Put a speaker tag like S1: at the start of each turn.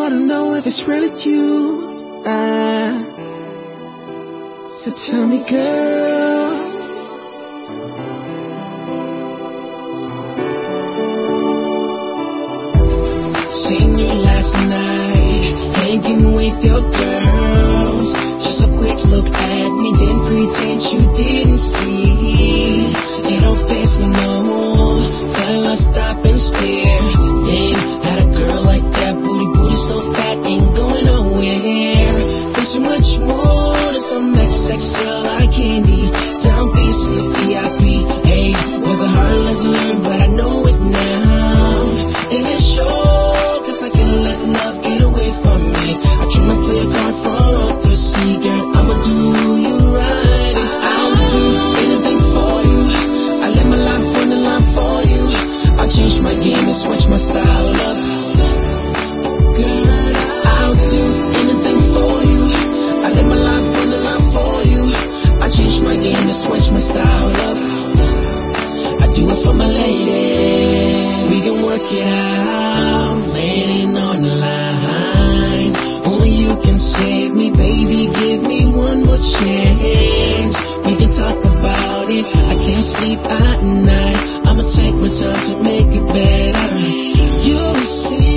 S1: wanna know if it's really you. So tell me, girl. Seen you last night, hanging with your girls. Just a quick look at me, didn't pretend you didn't see. It don't face me no more. Fella, stop and stare. Damn, had a girl like that, booty so fat, ain't going nowhere. There's so much more than some XXL eye candy. Down piece in the VIP. Hey, was a hard lesson learned, but I know it now. And it's sure, cause I can't let love get away from me. I try to play a card for the sea, girl. I'ma do you right. I'll do anything for you. I let my life run the line for you. I change my game and switch my style up. Girl, I'll do anything for you. I let my life run the line for you. I change my game and switch my style up. I do it for my lady. We can work it out, laying on the line. Only you can save me, baby. Give me one more chance. We can talk about it. I can't sleep at night. I'ma take my time to make it better. You see.